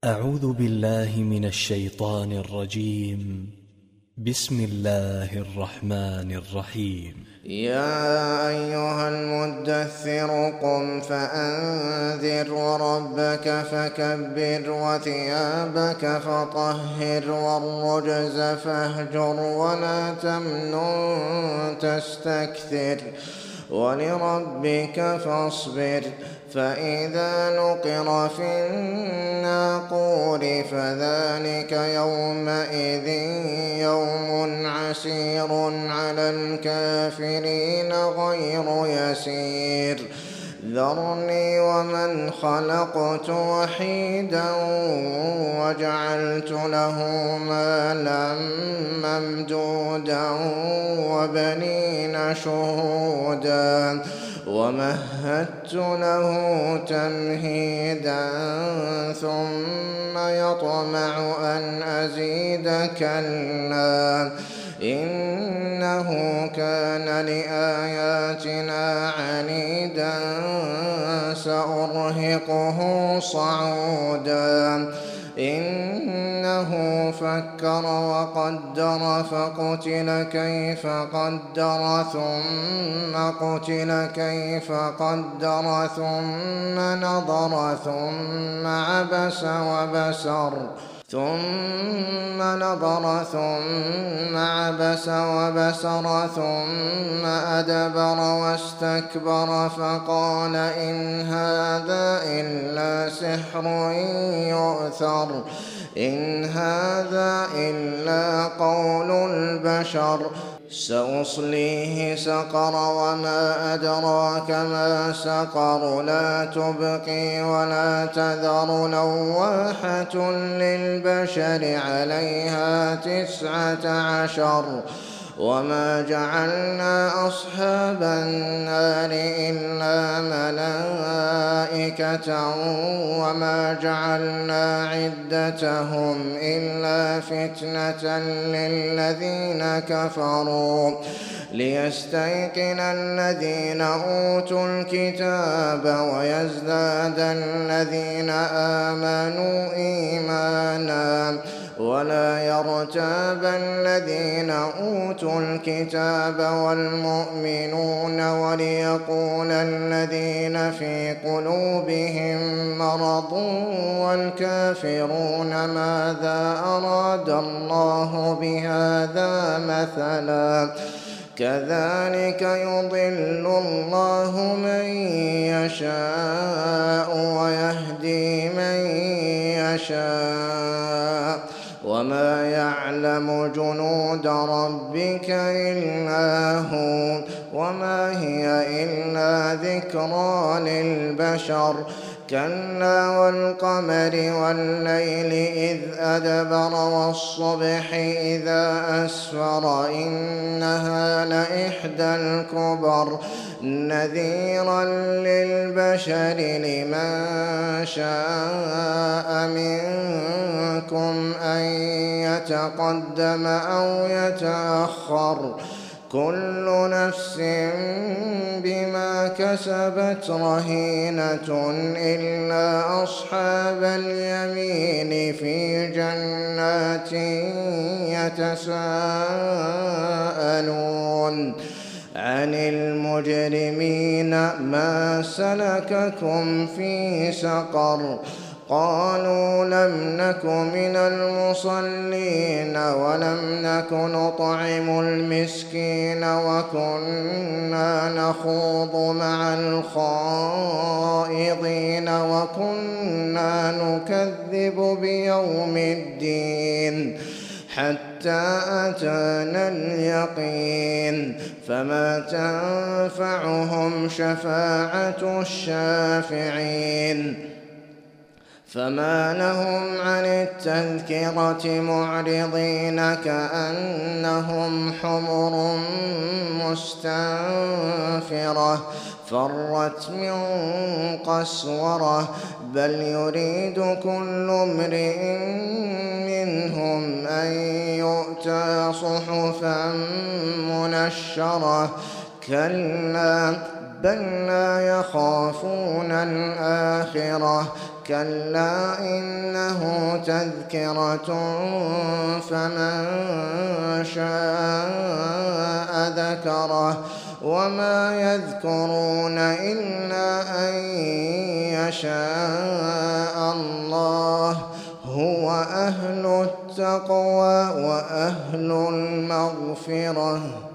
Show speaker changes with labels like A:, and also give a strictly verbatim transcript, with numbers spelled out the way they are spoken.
A: أعوذ بالله من الشيطان الرجيم. بسم الله الرحمن الرحيم.
B: يا أيها المدثر قم فأنذر وربك فكبر وثيابك فطهر والرجز فاهجر ولا تمنن تستكثر ولربك فاصبر. فإذا نقر في الناقور فذلك يومئذ يوم عسير على الكافرين غير يسير. ذرني ومن خلقت وحيدا وجعلت له مالا ممدودا وبنين شهودا ومهدت له تمهيدا ثم يطمع أن أزيد كلا إنه كان لآياتنا عنيدا سأرهقه صعودا. إنه فكر وقدر فقتل كيف قدر ثم قتل كيف قدر ثم نظر ثم عبس وبسر ثم نظر ثم عبس وبسر ثم أدبر واستكبر فقال إن هذا إلا سحر يؤثر إن هذا إلا قول البشر. سأصليه سقر وما أدراك ما سقر لا تبقي ولا تذر لواحة للبشر عليها تسعة عشر. وما جعلنا أصحاب النار إلا ملائكة وما جعلنا عدتهم إلا فتنة للذين كفروا ليستيقن الذين أوتوا الكتاب ويزداد الذين آمنوا إيمانا ولا يرتاب الذين أوتوا الكتاب والمؤمنون وليقول الذين في قلوبهم مرض والكافرون ماذا أراد الله بهذا مثلا كذلك يضل الله من يشاء ويهدي من يشاء وما يعلم جنود ربك إلا هو وما هي إلا ذكرى للبشر. كلا والقمر والليل إذ أدبر والصبح إذا أسفر إنها لإحدى الكبر نذيرا للبشر لمن شاء منكم أن يتقدم أو يتأخر كل نفس بما كسبت رهينة إلا أصحاب اليمين في جنات يتساءلون عن المجرمين ما سلككم في سقر قالوا لم نك من المصلين ولم نك نطعم المسكين وكنا نخوض مع الخائضين وكنا نكذب بيوم الدين حتى أتانا اليقين فما تنفعهم شفاعة الشافعين. فما لهم عن التذكرة معرضين كأنهم حمر مستنفرة فرت من قسورة بل يريد كل امرئ منهم أن يؤتى صحفا منشرة كلا بل لا يخافون الآخرة كلا إنه تذكرة فمن شاء ذكره وما يذكرون إلا أن يشاء الله هو أهل التقوى وأهل المغفرة.